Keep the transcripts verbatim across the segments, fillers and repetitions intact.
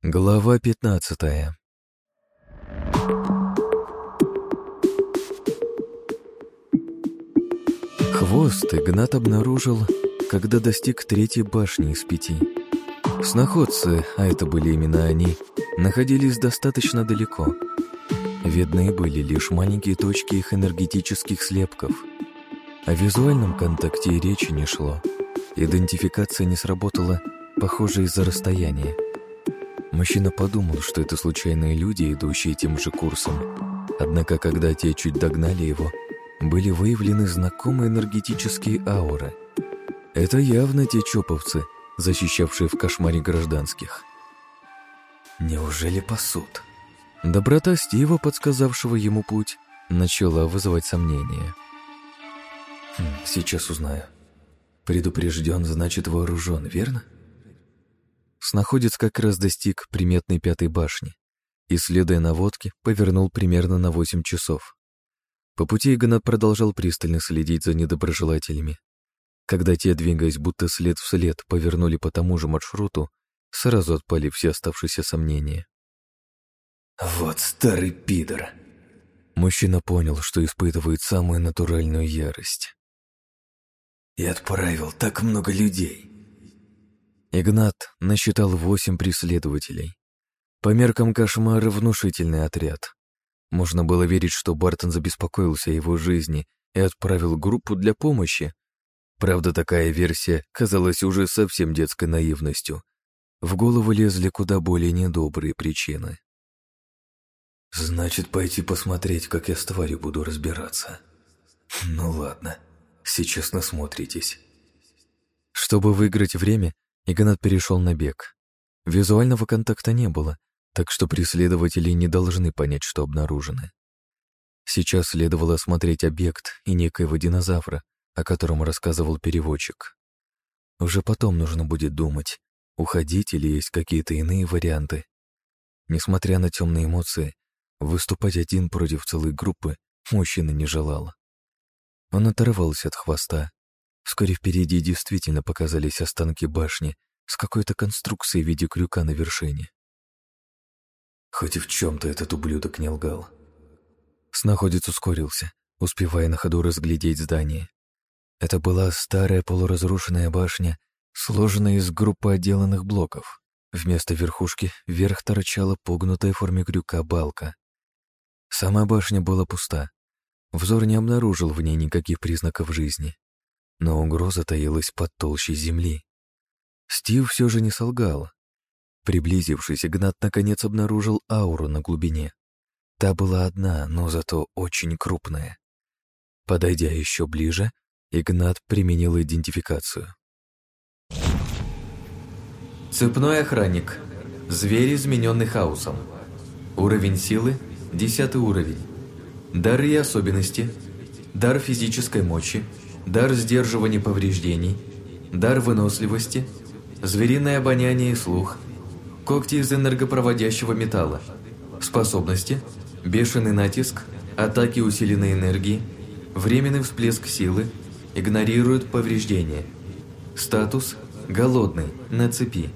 Глава пятнадцатая. Хвост Игнат обнаружил, когда достиг третьей башни из пяти. Сноходцы, а это были именно они, находились достаточно далеко. Видны были лишь маленькие точки их энергетических слепков. О визуальном контакте и речи не шло. Идентификация не сработала, похоже, из-за расстояния. Мужчина подумал, что это случайные люди, идущие тем же курсом. Однако, когда те чуть догнали его, были выявлены знакомые энергетические ауры. Это явно те чоповцы, защищавшие в кошмаре гражданских. Неужели пасут? Доброта Стива, подсказавшего ему путь, начала вызывать сомнения. Хм, сейчас узнаю. Предупрежден, значит вооружен, верно? Сноходец как раз достиг приметной пятой башни и, следуя наводке, повернул примерно на восемь часов. По пути Игнат продолжал пристально следить за недоброжелателями. Когда те, двигаясь будто след в след, повернули по тому же маршруту, сразу отпали все оставшиеся сомнения. «Вот старый пидор!» Мужчина понял, что испытывает самую натуральную ярость. «И отправил так много людей!» Игнат насчитал восемь преследователей. По меркам кошмара внушительный отряд. Можно было верить, что Бартон забеспокоился о его жизни и отправил группу для помощи. Правда, такая версия казалась уже совсем детской наивностью. В голову лезли куда более недобрые причины. «Значит, пойти посмотреть, как я с тварью буду разбираться. Ну ладно, сейчас насмотритесь». Чтобы выиграть время, Игнат перешел на бег. Визуального контакта не было, так что преследователи не должны понять, что обнаружены. Сейчас следовало осмотреть объект и некоего динозавра, о котором рассказывал переводчик. Уже потом нужно будет думать, уходить или есть какие-то иные варианты. Несмотря на темные эмоции, выступать один против целой группы мужчина не желал. Он оторвался от хвоста. Вскоре впереди действительно показались останки башни с какой-то конструкцией в виде крюка на вершине. Хоть и в чем-то этот ублюдок не лгал. Сноходец ускорился, успевая на ходу разглядеть здание. Это была старая полуразрушенная башня, сложенная из группы отделанных блоков. Вместо верхушки вверх торчала погнутая в форме крюка балка. Сама башня была пуста. Взор не обнаружил в ней никаких признаков жизни. Но угроза таилась под толщей земли. Стив все же не солгал. Приблизившись, Игнат наконец обнаружил ауру на глубине. Та была одна, но зато очень крупная. Подойдя еще ближе, Игнат применил идентификацию. Цепной охранник. Зверь, измененный хаосом. Уровень силы – десятый уровень. Дары и особенности. Дар физической мощи. Дар сдерживания повреждений. Дар выносливости. Звериное обоняние и слух. Когти из энергопроводящего металла. Способности. Бешеный натиск. Атаки усиленной энергии. Временный всплеск силы. Игнорирует повреждения. Статус. Голодный. На цепи.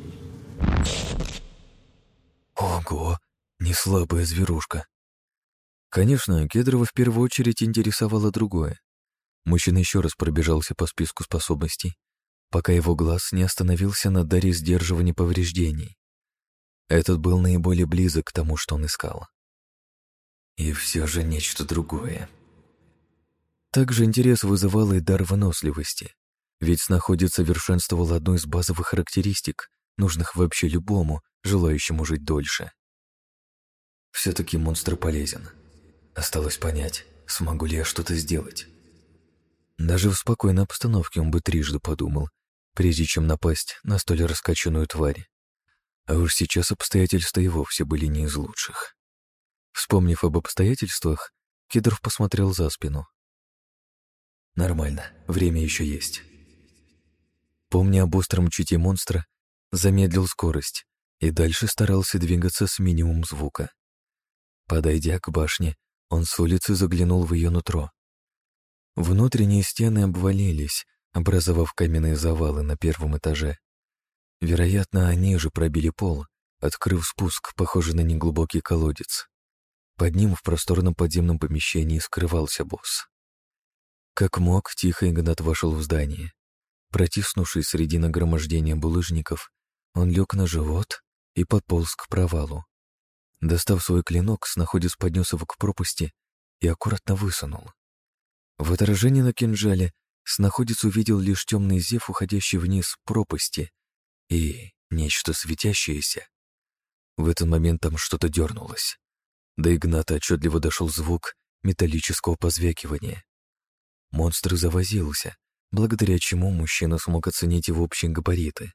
Ого, не слабая зверушка. Конечно, Кедрова в первую очередь интересовало другое. Мужчина еще раз пробежался по списку способностей, пока его глаз не остановился на даре сдерживания повреждений. Этот был наиболее близок к тому, что он искал. И все же нечто другое. Также интерес вызывал и дар выносливости, ведь сноходец совершенствовал одну из базовых характеристик, нужных вообще любому, желающему жить дольше. Все-таки монстр полезен. Осталось понять, смогу ли я что-то сделать. Даже в спокойной обстановке он бы трижды подумал, прежде чем напасть на столь раскачанную тварь. А уж сейчас обстоятельства и вовсе были не из лучших. Вспомнив об обстоятельствах, Кедров посмотрел за спину. Нормально, время еще есть. Помня об остром чутье монстра, замедлил скорость и дальше старался двигаться с минимум звука. Подойдя к башне, он с улицы заглянул в ее нутро. Внутренние стены обвалились, образовав каменные завалы на первом этаже. Вероятно, они же пробили пол, открыв спуск, похожий на неглубокий колодец. Под ним в просторном подземном помещении скрывался босс. Как мог, тихо Игнат вошел в здание. Протиснувшись среди нагромождения булыжников, он лег на живот и подполз к провалу. Достав свой клинок, снаходец поднес его к пропасти и аккуратно высунул. В отражении на кинжале снаходец увидел лишь темный зев, уходящий вниз пропасти, и нечто светящееся. В этот момент там что-то дернулось. До Игната отчетливо дошел звук металлического позвякивания. Монстр завозился, благодаря чему мужчина смог оценить его общие габариты.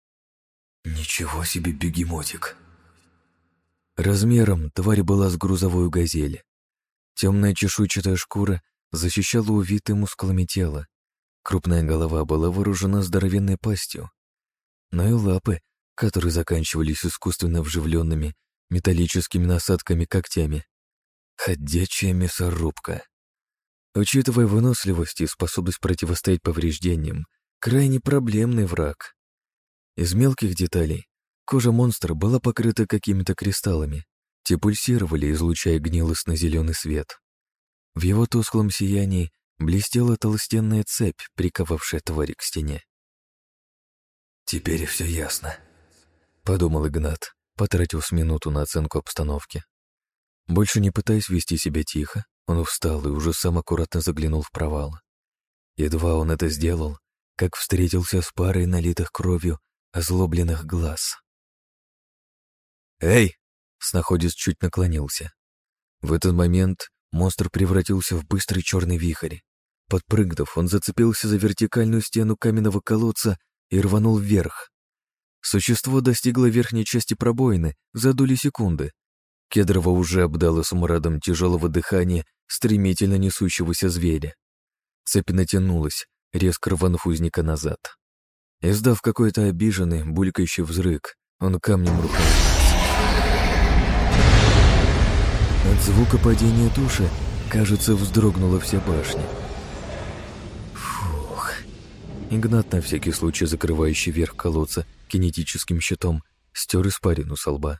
«Ничего себе бегемотик!» Размером тварь была с грузовую газель. Темная чешуйчатая шкура защищала увитое мускулами тело. Крупная голова была вооружена здоровенной пастью. Но и лапы, которые заканчивались искусственно вживленными металлическими насадками-когтями. Ходячая мясорубка. Учитывая выносливость и способность противостоять повреждениям, крайне проблемный враг. Из мелких деталей кожа монстра была покрыта какими-то кристаллами, те пульсировали, излучая гнилостно-зеленый свет. В его тусклом сиянии блестела толстенная цепь, приковавшая тварь к стене. «Теперь все ясно», — подумал Игнат, потратив с минуту на оценку обстановки. Больше не пытаясь вести себя тихо, он встал и уже сам аккуратно заглянул в провал. Едва он это сделал, как встретился с парой налитых кровью озлобленных глаз. «Эй!» — снаходец чуть наклонился. В этот момент монстр превратился в быстрый черный вихрь. Подпрыгнув, он зацепился за вертикальную стену каменного колодца и рванул вверх. Существо достигло верхней части пробоины за доли секунды. Кедрова уже обдало смрадом тяжелого дыхания стремительно несущегося зверя. Цепь натянулась, резко рванув узника назад. Издав какой-то обиженный, булькающий взрык, он камнем рухнул вниз. От звука падения туши, кажется, вздрогнула вся башня. Фух. Игнат, на всякий случай закрывающий верх колодца кинетическим щитом, стер испарину со лба.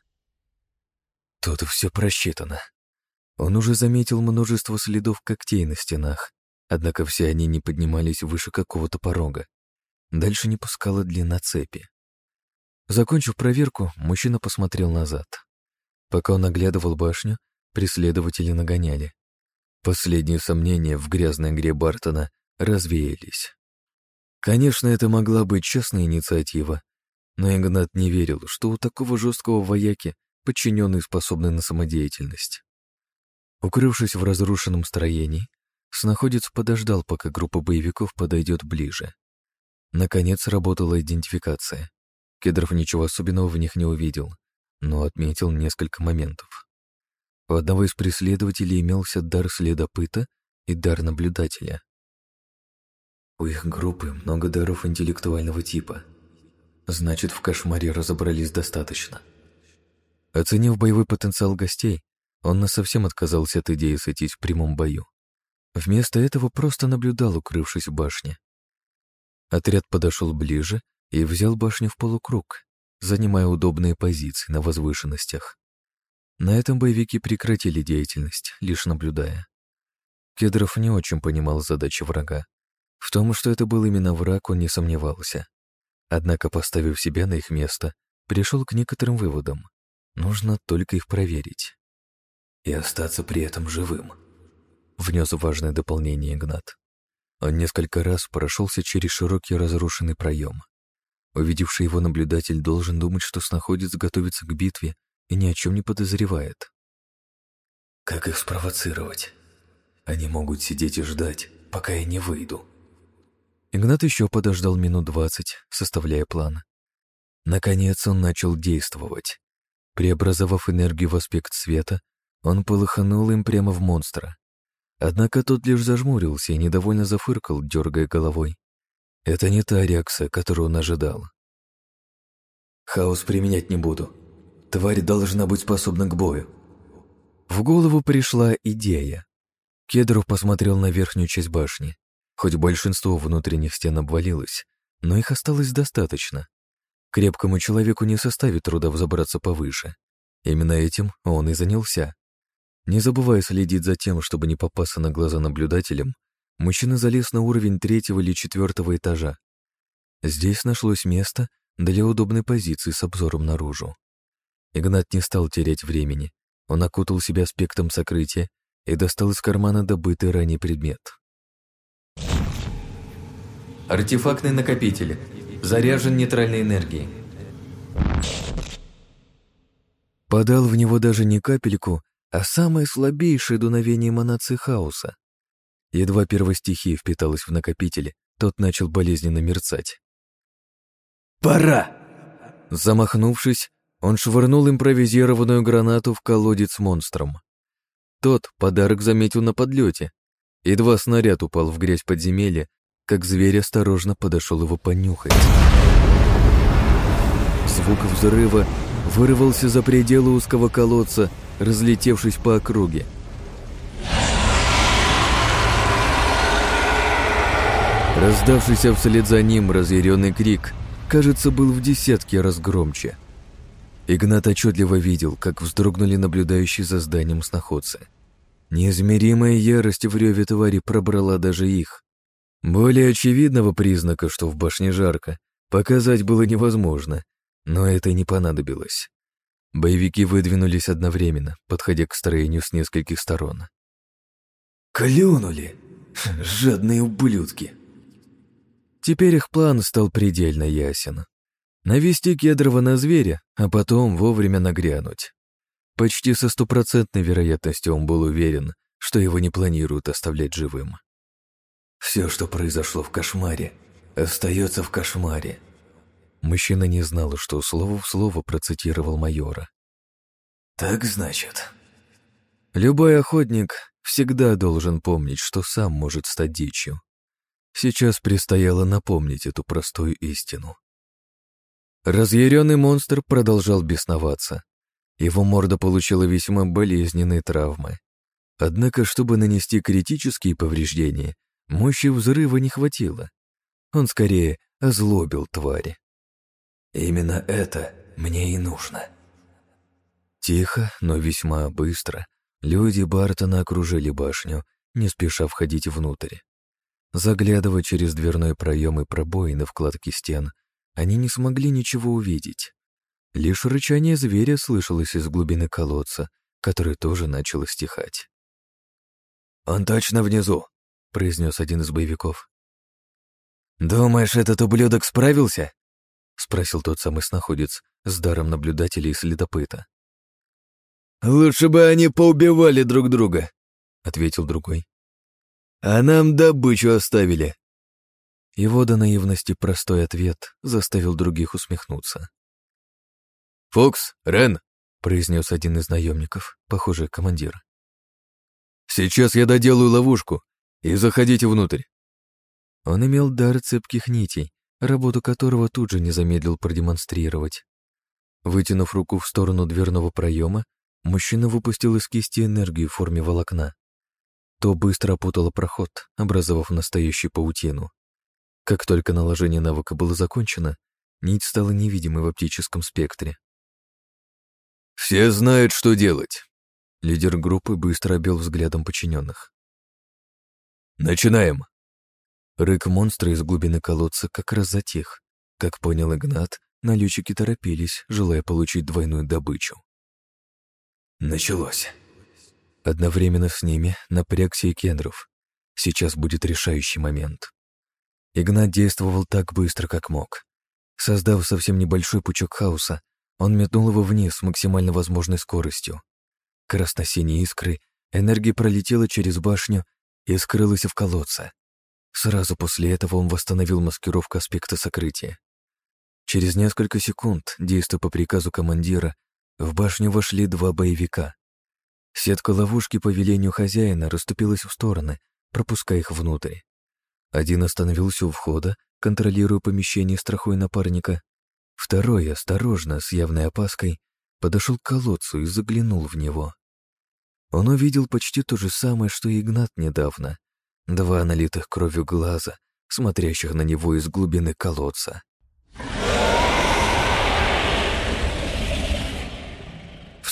Тут все просчитано. Он уже заметил множество следов когтей на стенах, однако все они не поднимались выше какого-то порога. Дальше не пускала длина цепи. Закончив проверку, мужчина посмотрел назад. Пока он оглядывал башню, преследователи нагоняли. Последние сомнения в грязной игре Бартона развеялись. Конечно, это могла быть частная инициатива, но Игнат не верил, что у такого жесткого вояки подчиненные способны на самодеятельность. Укрывшись в разрушенном строении, снаходец подождал, пока группа боевиков подойдет ближе. Наконец работала идентификация. Кедров ничего особенного в них не увидел, но отметил несколько моментов. У одного из преследователей имелся дар следопыта и дар наблюдателя. У их группы много даров интеллектуального типа. Значит, в кошмаре разобрались достаточно. Оценив боевой потенциал гостей, он насовсем отказался от идеи сойтись в прямом бою. Вместо этого просто наблюдал, укрывшись в башне. Отряд подошел ближе и взял башню в полукруг, занимая удобные позиции на возвышенностях. На этом боевики прекратили деятельность, лишь наблюдая. Кедров не очень понимал задачи врага. В том, что это был именно враг, он не сомневался. Однако, поставив себя на их место, пришел к некоторым выводам. Нужно только их проверить. И остаться при этом живым. Внес важное дополнение Игнат. Он несколько раз прошелся через широкий разрушенный проем. Увидевший его наблюдатель должен думать, что снаходец готовится к битве и ни о чем не подозревает. Как их спровоцировать? Они могут сидеть и ждать, пока я не выйду. Игнат еще подождал минут двадцать, составляя план. Наконец он начал действовать. Преобразовав энергию в аспект света, он полыханул им прямо в монстра. Однако тот лишь зажмурился и недовольно зафыркал, дергая головой. Это не та реакция, которую он ожидал. «Хаос применять не буду. Тварь должна быть способна к бою». В голову пришла идея. Кедров посмотрел на верхнюю часть башни. Хоть большинство внутренних стен обвалилось, но их осталось достаточно. Крепкому человеку не составит труда взобраться повыше. Именно этим он и занялся. Не забывая следить за тем, чтобы не попасться на глаза наблюдателям, мужчина залез на уровень третьего или четвертого этажа. Здесь нашлось место для удобной позиции с обзором наружу. Игнат не стал терять времени. Он окутал себя аспектом сокрытия и достал из кармана добытый ранее предмет. Артефактный накопитель. Заряжен нейтральной энергией. Подал в него даже не капельку, а самое слабейшее дуновение эманации хаоса. Едва первостихия впиталась в накопитель, тот начал болезненно мерцать. «Пора!» Замахнувшись, он швырнул импровизированную гранату в колодец с монстром. Тот подарок заметил на подлете. Едва снаряд упал в грязь подземелья, как зверь осторожно подошел его понюхать. Звук взрыва вырвался за пределы узкого колодца, разлетевшись по округе. Раздавшийся вслед за ним разъяренный крик, кажется, был в десятки раз громче. Игнат отчетливо видел, как вздрогнули наблюдающие за зданием сноходцы. Неизмеримая ярость в реве твари пробрала даже их. Более очевидного признака, что в башне жарко, показать было невозможно, но это и не понадобилось. Боевики выдвинулись одновременно, подходя к строению с нескольких сторон. «Клюнули! Жадные ублюдки!» Теперь их план стал предельно ясен. Навести Кедрова на зверя, а потом вовремя нагрянуть. Почти со стопроцентной вероятностью он был уверен, что его не планируют оставлять живым. «Все, что произошло в кошмаре, остается в кошмаре». Мужчина не знал, что слово в слово процитировал майора. «Так значит...» Любой охотник всегда должен помнить, что сам может стать дичью. Сейчас предстояло напомнить эту простую истину. Разъяренный монстр продолжал бесноваться. Его морда получила весьма болезненные травмы. Однако, чтобы нанести критические повреждения, мощи взрыва не хватило. Он скорее озлобил твари. «Именно это мне и нужно». Тихо, но весьма быстро люди Бартона окружили башню, не спеша входить внутрь. Заглядывая через дверной проем и пробоины в кладке стен, они не смогли ничего увидеть. Лишь рычание зверя слышалось из глубины колодца, который тоже начал стихать. «Он точно внизу», — произнес один из боевиков. «Думаешь, этот ублюдок справился?» — спросил тот самый сноходец с даром наблюдателя и следопыта. «Лучше бы они поубивали друг друга», — ответил другой. «А нам добычу оставили». Его до наивности простой ответ заставил других усмехнуться. «Фокс, Рен», — произнес один из наемников, похоже, командир. «Сейчас я доделаю ловушку, и заходите внутрь». Он имел дар цепких нитей, работу которого тут же не замедлил продемонстрировать. Вытянув руку в сторону дверного проема, мужчина выпустил из кисти энергию в форме волокна. То быстро опутало проход, образовав настоящую паутину. Как только наложение навыка было закончено, нить стала невидимой в оптическом спектре. «Все знают, что делать!» Лидер группы быстро обвел взглядом подчиненных. «Начинаем!» Рык монстра из глубины колодца как раз затих. Как понял Игнат, налетчики торопились, желая получить двойную добычу. Началось. Одновременно с ними напрягся и Кендров. Сейчас будет решающий момент. Игнат действовал так быстро, как мог. Создав совсем небольшой пучок хаоса, он метнул его вниз с максимально возможной скоростью. Красно-синей искрой энергия пролетела через башню и скрылась в колодце. Сразу после этого он восстановил маскировку аспекта сокрытия. Через несколько секунд, действуя по приказу командира, в башню вошли два боевика. Сетка ловушки по велению хозяина расступилась в стороны, пропуская их внутрь. Один остановился у входа, контролируя помещение, страхуя напарника. Второй, осторожно, с явной опаской, подошел к колодцу и заглянул в него. Он увидел почти то же самое, что и Игнат недавно. Два налитых кровью глаза, смотрящих на него из глубины колодца.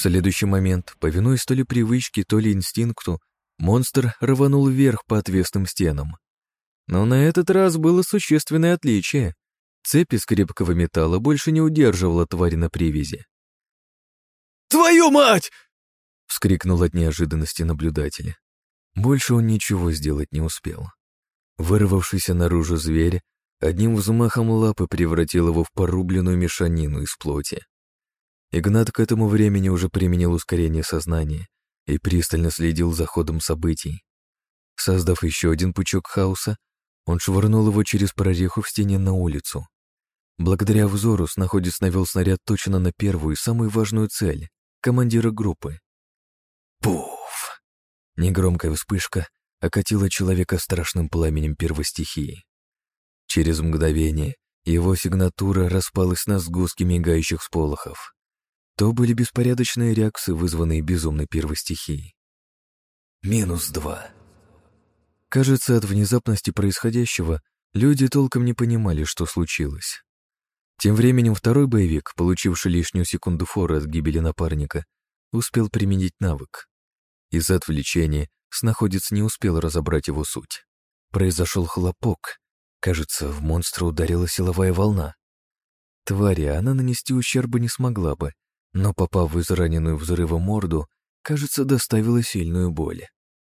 следующий момент, повинуясь то ли привычке, то ли инстинкту, монстр рванул вверх по отвесным стенам. Но на этот раз было существенное отличие. Цепь из крепкого металла больше не удерживала твари на привязи. «Твою мать!» — вскрикнул от неожиданности наблюдатель. Больше он ничего сделать не успел. Вырвавшийся наружу зверь одним взмахом лапы превратил его в порубленную мешанину из плоти. Игнат к этому времени уже применил ускорение сознания и пристально следил за ходом событий. Создав еще один пучок хаоса, он швырнул его через прореху в стене на улицу. Благодаря взору снаходец навел снаряд точно на первую и самую важную цель — командира группы. Пуф! Негромкая вспышка окатила человека страшным пламенем первостихии. Через мгновение его сигнатура распалась на сгустки мигающих всполохов. То были беспорядочные реакции, вызванные безумной первостихией. Минус два. Кажется, от внезапности происходящего люди толком не понимали, что случилось. Тем временем второй боевик, получивший лишнюю секунду форы от гибели напарника, успел применить навык. Из-за отвлечения снаходец не успел разобрать его суть. Произошел хлопок. Кажется, в монстра ударила силовая волна. Твари она нанести ущерба не смогла бы, но, попав в израненную взрывом морду, кажется, доставила сильную боль.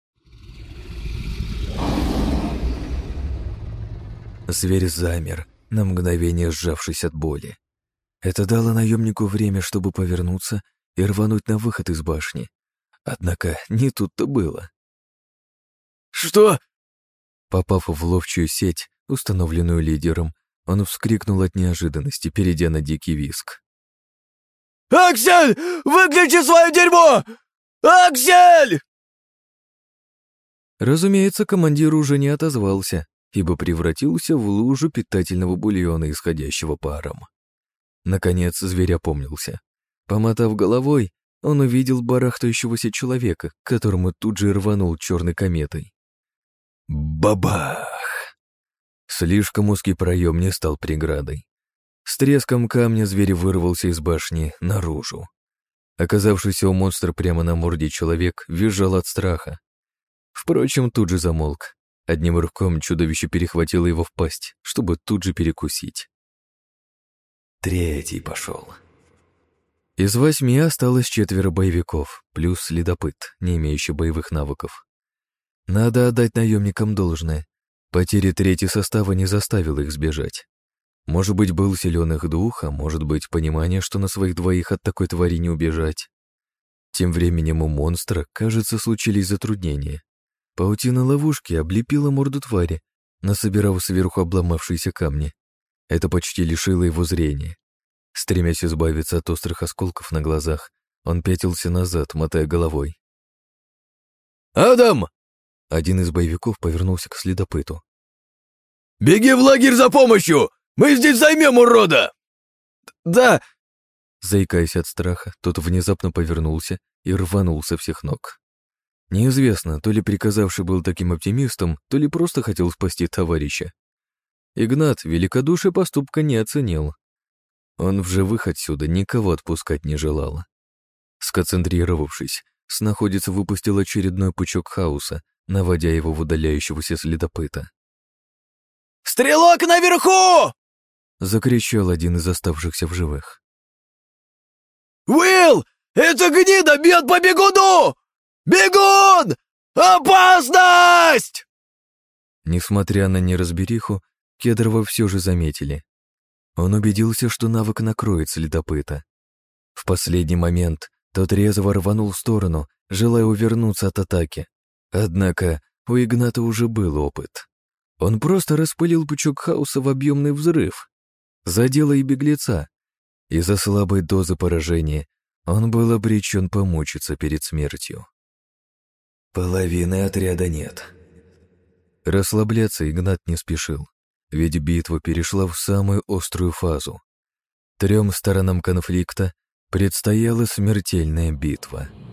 Зверь замер, на мгновение сжавшись от боли. Это дало наемнику время, чтобы повернуться и рвануть на выход из башни. Однако не тут-то было. «Что?» Попав в ловчую сеть, установленную лидером, он вскрикнул от неожиданности, перейдя на дикий визг. «Аксель! Выключи свое дерьмо! Аксель!» Разумеется, командир уже не отозвался, ибо превратился в лужу питательного бульона, исходящего паром. Наконец зверь опомнился. Помотав головой, он увидел барахтающегося человека, к которому тут же рванул черной кометой. Бабах! Слишком узкий проем не стал преградой. С треском камня зверь вырвался из башни наружу. Оказавшийся у монстра прямо на морде человек визжал от страха. Впрочем, тут же замолк. Одним рывком чудовище перехватило его в пасть, чтобы тут же перекусить. Третий пошел. Из восьми осталось четверо боевиков, плюс следопыт, не имеющий боевых навыков. Надо отдать наемникам должное. Потеря трети состава не заставила их сбежать. Может быть, был силен их дух, а может быть, понимание, что на своих двоих от такой твари не убежать. Тем временем у монстра, кажется, случились затруднения. Паутина ловушки облепила морду твари, насобирав сверху обломавшиеся камни. Это почти лишило его зрения. Стремясь избавиться от острых осколков на глазах, он пятился назад, мотая головой. «Адам!» Один из боевиков повернулся к следопыту. «Беги в лагерь за помощью! Мы здесь займем урода!» «Да!» Заикаясь от страха, тот внезапно повернулся и рванул со всех ног. Неизвестно, то ли приказавший был таким оптимистом, то ли просто хотел спасти товарища. Игнат великодушие поступка не оценил. Он в живых отсюда никого отпускать не желал. Сконцентрировавшись, снаходец выпустил очередной пучок хаоса, наводя его в удаляющегося следопыта. «Стрелок наверху!» — закричал один из оставшихся в живых. «Уилл! Это гнида бьет по бегуну! Бегун! Опасность!» Несмотря на неразбериху, Кедрова все же заметили. Он убедился, что навык накроет следопыта. В последний момент тот резво рванул в сторону, желая увернуться от атаки. Однако у Игната уже был опыт. Он просто распылил пучок хаоса в объемный взрыв. Задело и беглеца. Из-за слабой дозы поражения он был обречен помучиться перед смертью. Половины отряда нет. Расслабляться Игнат не спешил, ведь битва перешла в самую острую фазу. Трем сторонам конфликта предстояла смертельная битва.